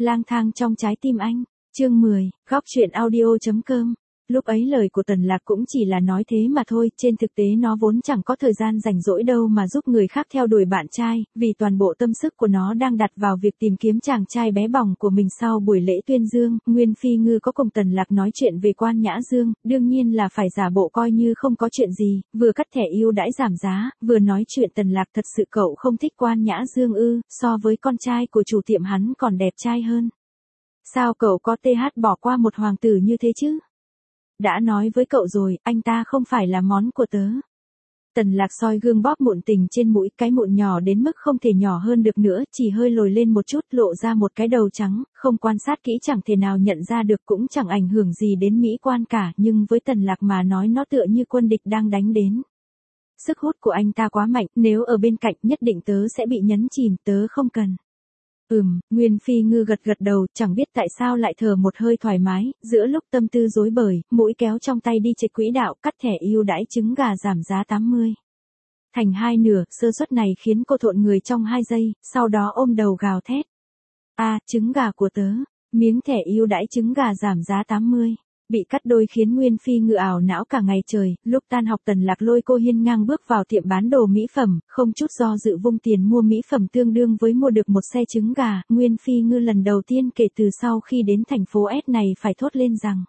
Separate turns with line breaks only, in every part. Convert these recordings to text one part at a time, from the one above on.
Lang thang trong trái tim anh. Chương 10, góc truyện audio.com. Lúc ấy lời của Tần Lạc cũng chỉ là nói thế mà thôi, trên thực tế nó vốn chẳng có thời gian rảnh rỗi đâu mà giúp người khác theo đuổi bạn trai, vì toàn bộ tâm sức của nó đang đặt vào việc tìm kiếm chàng trai bé bỏng của mình. Sau buổi lễ tuyên dương, Nguyên Phi Ngư có cùng Tần Lạc nói chuyện về Quan Nhã Dương, đương nhiên là phải giả bộ coi như không có chuyện gì, vừa cắt thẻ ưu đãi giảm giá, vừa nói chuyện. Tần Lạc, thật sự cậu không thích Quan Nhã Dương ư? So với con trai của chủ tiệm hắn còn đẹp trai hơn. Sao cậu có bỏ qua một hoàng tử như thế chứ? Đã nói với cậu rồi, anh ta không phải là món của tớ. Tần Lạc soi gương bóp mụn tình trên mũi, cái mụn nhỏ đến mức không thể nhỏ hơn được nữa, chỉ hơi lồi lên một chút, lộ ra một cái đầu trắng, không quan sát kỹ chẳng thể nào nhận ra được, cũng chẳng ảnh hưởng gì đến mỹ quan cả, nhưng với Tần Lạc mà nói nó tựa như quân địch đang đánh đến. Sức hút của anh ta quá mạnh, nếu ở bên cạnh nhất định tớ sẽ bị nhấn chìm, tớ không cần. Nguyên Phi Ngư gật đầu, chẳng biết tại sao lại thở một hơi thoải mái, giữa lúc tâm tư rối bời, mũi kéo trong tay đi chệch quỹ đạo, cắt thẻ ưu đãi trứng gà giảm giá 80. Thành hai nửa, sơ suất này khiến cô thộn người trong 2 giây, sau đó ôm đầu gào thét. Trứng gà của tớ, miếng thẻ ưu đãi trứng gà giảm giá 80. Bị cắt đôi khiến Nguyên Phi Ngư ảo não cả ngày trời, lúc tan học Tần Lạc lôi cô hiên ngang bước vào tiệm bán đồ mỹ phẩm, không chút do dự vung tiền mua mỹ phẩm tương đương với mua được một xe trứng gà. Nguyên Phi Ngư lần đầu tiên kể từ sau khi đến thành phố S này phải thốt lên rằng: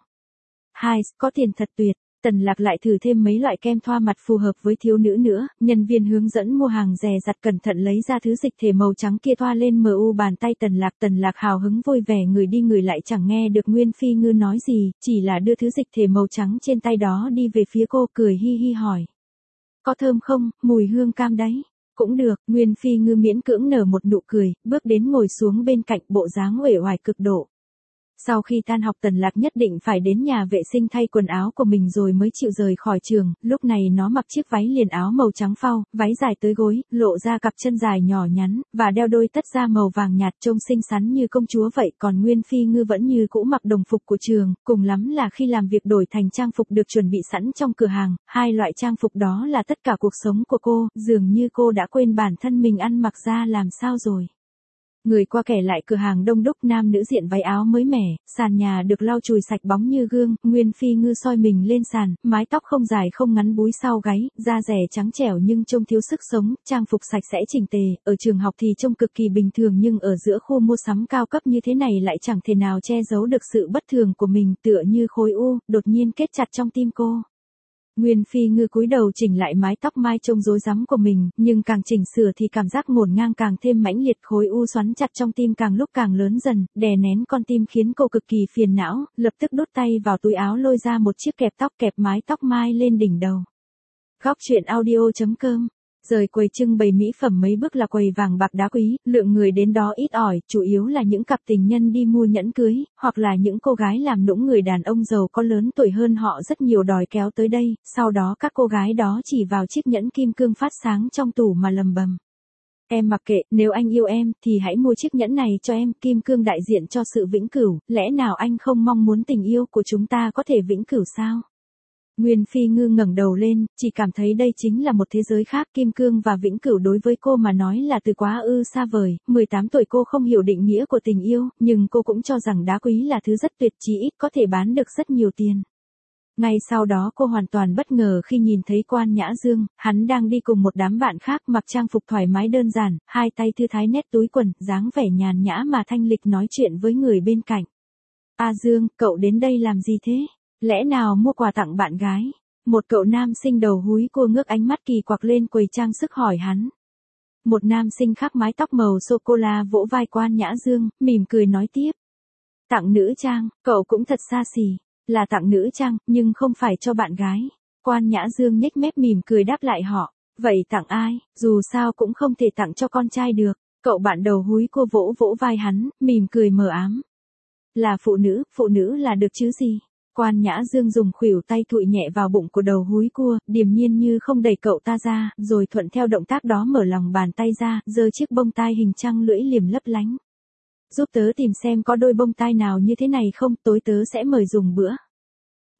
có tiền thật tuyệt. Tần Lạc lại thử thêm mấy loại kem thoa mặt phù hợp với thiếu nữ nữa, nhân viên hướng dẫn mua hàng dè dặt cẩn thận lấy ra thứ dịch thể màu trắng kia thoa lên bàn tay Tần Lạc hào hứng vui vẻ người đi người lại chẳng nghe được Nguyên Phi Ngư nói gì, chỉ là đưa thứ dịch thể màu trắng trên tay đó đi về phía cô, cười hi hi hỏi: có thơm không, mùi hương cam đấy. Cũng được. Nguyên Phi Ngư miễn cưỡng nở một nụ cười, bước đến ngồi xuống bên cạnh, bộ dáng uể oải cực độ. Sau khi tan học Tần Lạc nhất định phải đến nhà vệ sinh thay quần áo của mình rồi mới chịu rời khỏi trường, lúc này nó mặc chiếc váy liền áo màu trắng phao, váy dài tới gối, lộ ra cặp chân dài nhỏ nhắn, và đeo đôi tất da màu vàng nhạt trông xinh xắn như công chúa vậy, còn Nguyên Phi Ngư vẫn như cũ mặc đồng phục của trường, cùng lắm là khi làm việc đổi thành trang phục được chuẩn bị sẵn trong cửa hàng, hai loại trang phục đó là tất cả cuộc sống của cô, dường như cô đã quên bản thân mình ăn mặc ra làm sao rồi. Người qua kẻ lại, cửa hàng đông đúc, nam nữ diện váy áo mới mẻ, sàn nhà được lau chùi sạch bóng như gương. Nguyên Phi Ngư soi mình lên sàn, mái tóc không dài không ngắn búi sau gáy, da dẻ trắng trẻo nhưng trông thiếu sức sống, trang phục sạch sẽ chỉnh tề, ở trường học thì trông cực kỳ bình thường nhưng ở giữa khu mua sắm cao cấp như thế này lại chẳng thể nào che giấu được sự bất thường của mình, tựa như khối u, đột nhiên kết chặt trong tim cô. Nguyên Phi Ngư cúi đầu chỉnh lại mái tóc mai trông rối rắm của mình, nhưng càng chỉnh sửa thì cảm giác ngổn ngang càng thêm mãnh liệt, khối u xoắn chặt trong tim càng lúc càng lớn dần, đè nén con tim khiến cô cực kỳ phiền não, lập tức đút tay vào túi áo lôi ra một chiếc kẹp tóc, kẹp mái tóc mai lên đỉnh đầu. Góc truyện audio.com. Rời quầy trưng bày mỹ phẩm mấy bước là quầy vàng bạc đá quý, lượng người đến đó ít ỏi, chủ yếu là những cặp tình nhân đi mua nhẫn cưới, hoặc là những cô gái làm nũng người đàn ông giàu có lớn tuổi hơn họ rất nhiều đòi kéo tới đây, sau đó các cô gái đó chỉ vào chiếc nhẫn kim cương phát sáng trong tủ mà lầm bầm. Em mặc kệ, nếu anh yêu em, thì hãy mua chiếc nhẫn này cho em, kim cương đại diện cho sự vĩnh cửu, lẽ nào anh không mong muốn tình yêu của chúng ta có thể vĩnh cửu sao? Nguyên Phi Ngư ngẩng đầu lên, chỉ cảm thấy đây chính là một thế giới khác, kim cương và vĩnh cửu đối với cô mà nói là từ quá xa vời, 18 tuổi cô không hiểu định nghĩa của tình yêu, nhưng cô cũng cho rằng đá quý là thứ rất tuyệt, chí ít có thể bán được rất nhiều tiền. Ngay sau đó cô hoàn toàn bất ngờ khi nhìn thấy Quan Nhã Dương, hắn đang đi cùng một đám bạn khác mặc trang phục thoải mái đơn giản, hai tay thư thái nét túi quần, dáng vẻ nhàn nhã mà thanh lịch nói chuyện với người bên cạnh. Dương, cậu đến đây làm gì thế? Lẽ nào mua quà tặng bạn gái? Một cậu nam sinh đầu húi cua ngước ánh mắt kỳ quặc lên quầy trang sức hỏi hắn. Một nam sinh khác mái tóc màu sô-cô-la vỗ vai Quan Nhã Dương, mỉm cười nói tiếp. Tặng nữ trang, cậu cũng thật xa xỉ. Là tặng nữ trang, nhưng không phải cho bạn gái. Quan Nhã Dương nhếch mép mỉm cười đáp lại họ. Vậy tặng ai? Dù sao cũng không thể tặng cho con trai được. Cậu bạn đầu húi cua vỗ vai hắn, mỉm cười mờ ám. Là phụ nữ là được chứ gì? Quan Nhã Dương dùng khuỷu tay thụi nhẹ vào bụng của đầu húi cua, điềm nhiên như không đẩy cậu ta ra, rồi thuận theo động tác đó mở lòng bàn tay ra, giơ chiếc bông tai hình trăng lưỡi liềm lấp lánh. Giúp tớ tìm xem có đôi bông tai nào như thế này không, tối tớ sẽ mời dùng bữa.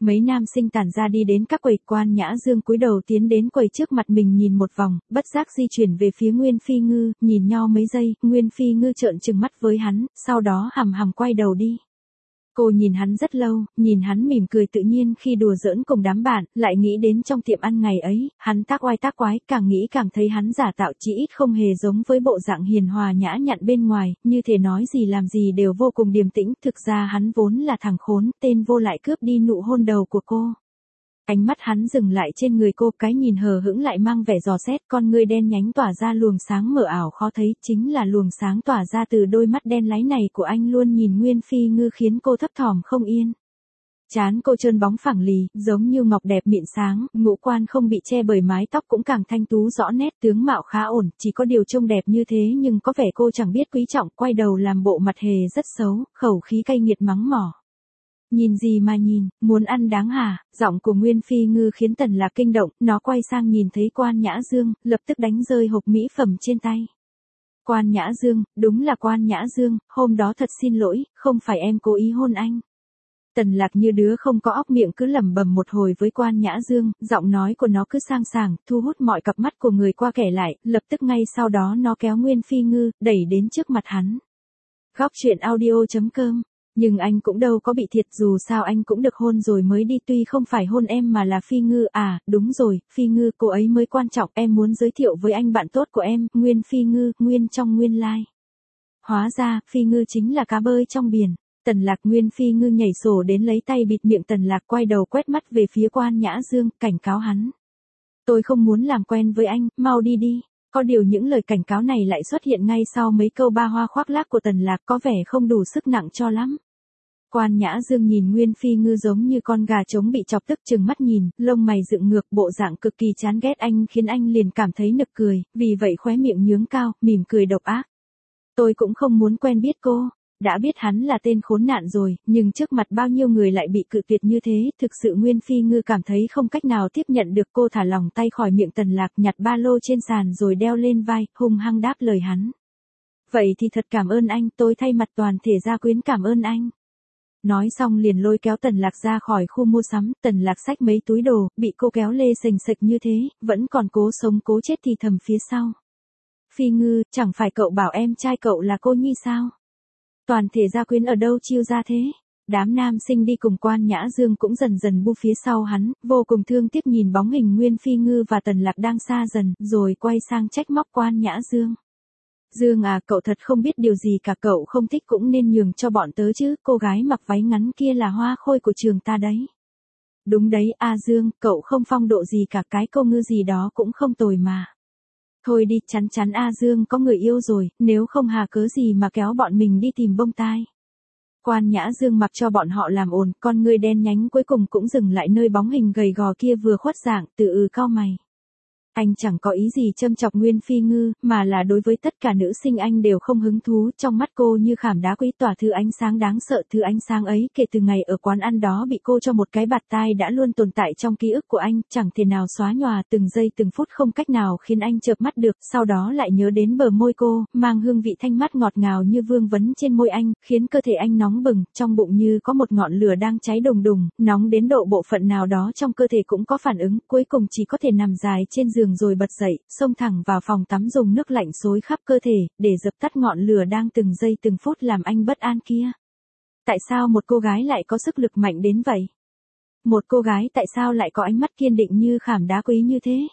Mấy nam sinh tản ra đi đến các quầy, Quan Nhã Dương cúi đầu tiến đến quầy trước mặt mình nhìn một vòng, bất giác di chuyển về phía Nguyên Phi Ngư, nhìn nhau mấy giây, Nguyên Phi Ngư trợn trừng mắt với hắn, sau đó hằm hằm quay đầu đi. Cô nhìn hắn rất lâu, nhìn hắn mỉm cười tự nhiên khi đùa giỡn cùng đám bạn, lại nghĩ đến trong tiệm ăn ngày ấy, hắn tác oai tác quái, càng nghĩ càng thấy hắn giả tạo chỉ ít không hề giống với bộ dạng hiền hòa nhã nhặn bên ngoài, như thể nói gì làm gì đều vô cùng điềm tĩnh, thực ra hắn vốn là thằng khốn, tên vô lại cướp đi nụ hôn đầu của cô. Ánh mắt hắn dừng lại trên người cô, cái nhìn hờ hững lại mang vẻ dò xét, con ngươi đen nhánh tỏa ra luồng sáng mờ ảo khó thấy, chính là luồng sáng tỏa ra từ đôi mắt đen láy này của anh luôn nhìn Nguyên Phi Ngư khiến cô thấp thỏm không yên. Trán cô trơn bóng phẳng lì, giống như ngọc đẹp mịn sáng, ngũ quan không bị che bởi mái tóc cũng càng thanh tú rõ nét, tướng mạo khá ổn, chỉ có điều trông đẹp như thế nhưng có vẻ cô chẳng biết quý trọng, quay đầu làm bộ mặt hề rất xấu, khẩu khí cay nghiệt mắng mỏ. Nhìn gì mà nhìn, muốn ăn đáng hả? Giọng của Nguyên Phi Ngư khiến Tần Lạc kinh động, nó quay sang nhìn thấy Quan Nhã Dương, lập tức đánh rơi hộp mỹ phẩm trên tay. Quan Nhã Dương, đúng là Quan Nhã Dương, hôm đó thật xin lỗi, không phải em cố ý hôn anh. Tần Lạc như đứa không có óc miệng cứ lẩm bẩm một hồi với Quan Nhã Dương, giọng nói của nó cứ sang sảng, thu hút mọi cặp mắt của người qua kẻ lại, lập tức ngay sau đó nó kéo Nguyên Phi Ngư, đẩy đến trước mặt hắn. Góc truyện audio.com. Nhưng anh cũng đâu có bị thiệt, dù sao anh cũng được hôn rồi mới đi, tuy không phải hôn em mà là Phi Ngư, à, đúng rồi, Phi Ngư, cô ấy mới quan trọng, em muốn giới thiệu với anh bạn tốt của em, Nguyên Phi Ngư, Nguyên trong nguyên lai. Hóa ra, Phi Ngư chính là cá bơi trong biển. Tần Lạc. Nguyên Phi Ngư nhảy sổ đến lấy tay bịt miệng Tần Lạc, quay đầu quét mắt về phía Quan Nhã Dương, cảnh cáo hắn. Tôi không muốn làm quen với anh, mau đi đi. Có điều những lời cảnh cáo này lại xuất hiện ngay sau mấy câu ba hoa khoác lác của Tần Lạc, có vẻ không đủ sức nặng cho lắm. Quan Nhã Dương nhìn Nguyên Phi Ngư giống như con gà trống bị chọc tức, trừng mắt nhìn, lông mày dựng ngược, bộ dạng cực kỳ chán ghét anh khiến anh liền cảm thấy nực cười, vì vậy khóe miệng nhướng cao, mỉm cười độc ác. Tôi cũng không muốn quen biết cô. Đã biết hắn là tên khốn nạn rồi, nhưng trước mặt bao nhiêu người lại bị cự tuyệt như thế, thực sự Nguyên Phi Ngư cảm thấy không cách nào tiếp nhận được, cô thả lỏng tay khỏi miệng Tần Lạc, nhặt ba lô trên sàn rồi đeo lên vai, hung hăng đáp lời hắn. Vậy thì thật cảm ơn anh, tôi thay mặt toàn thể gia quyến cảm ơn anh. Nói xong liền lôi kéo Tần Lạc ra khỏi khu mua sắm, Tần Lạc xách mấy túi đồ, bị cô kéo lê sềnh sệch như thế, vẫn còn cố sống cố chết thì thầm phía sau. Phi Ngư, chẳng phải cậu bảo em trai cậu là cô nhi sao? Toàn thể gia quyến ở đâu chiêu ra thế? Đám nam sinh đi cùng Quan Nhã Dương cũng dần dần bu phía sau hắn, vô cùng thương tiếc nhìn bóng hình Nguyên Phi Ngư và Tần Lạc đang xa dần, rồi quay sang trách móc Quan Nhã Dương. Dương à, cậu thật không biết điều gì cả, cậu không thích cũng nên nhường cho bọn tớ chứ, cô gái mặc váy ngắn kia là hoa khôi của trường ta đấy. Đúng đấy, a Dương, cậu không phong độ gì cả, cái câu ngư gì đó cũng không tồi mà. Thôi đi, chắn chắn A Dương có người yêu rồi, nếu không hà cớ gì mà kéo bọn mình đi tìm bông tai. Quan Nhã Dương mặc cho bọn họ làm ồn, con ngươi đen nhánh cuối cùng cũng dừng lại nơi bóng hình gầy gò kia vừa khuất dạng, cau mày. Anh chẳng có ý gì châm chọc Nguyên Phi Ngư, mà là đối với tất cả nữ sinh anh đều không hứng thú, trong mắt cô như khảm đá quý tỏa thứ ánh sáng đáng sợ, thứ ánh sáng ấy kể từ ngày ở quán ăn đó bị cô cho một cái bạt tai đã luôn tồn tại trong ký ức của anh, chẳng thể nào xóa nhòa, từng giây từng phút không cách nào khiến anh chợp mắt được, sau đó lại nhớ đến bờ môi cô, mang hương vị thanh mát ngọt ngào như vương vấn trên môi anh, khiến cơ thể anh nóng bừng, trong bụng như có một ngọn lửa đang cháy đùng đùng, nóng đến độ bộ phận nào đó trong cơ thể cũng có phản ứng, cuối cùng chỉ có thể nằm dài trên giường rồi bật dậy, xông thẳng vào phòng tắm dùng nước lạnh xối khắp cơ thể, để dập tắt ngọn lửa đang từng giây từng phút làm anh bất an kia. Tại sao một cô gái lại có sức lực mạnh đến vậy? Một cô gái tại sao lại có ánh mắt kiên định như khảm đá quý như thế?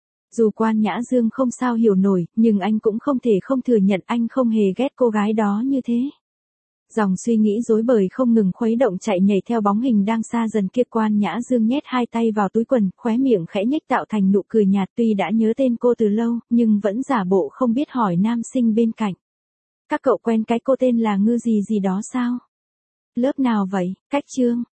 Dù Quan Nhã Dương không sao hiểu nổi, nhưng anh cũng không thể không thừa nhận anh không hề ghét cô gái đó như thế. Dòng suy nghĩ rối bời không ngừng khuấy động chạy nhảy theo bóng hình đang xa dần kia. Quan Nhã Dương nhét hai tay vào túi quần, khóe miệng khẽ nhếch tạo thành nụ cười nhạt, tuy đã nhớ tên cô từ lâu, nhưng vẫn giả bộ không biết hỏi nam sinh bên cạnh. Các cậu quen cái cô tên là Ngư gì gì đó sao? Lớp nào vậy? Cách Trương.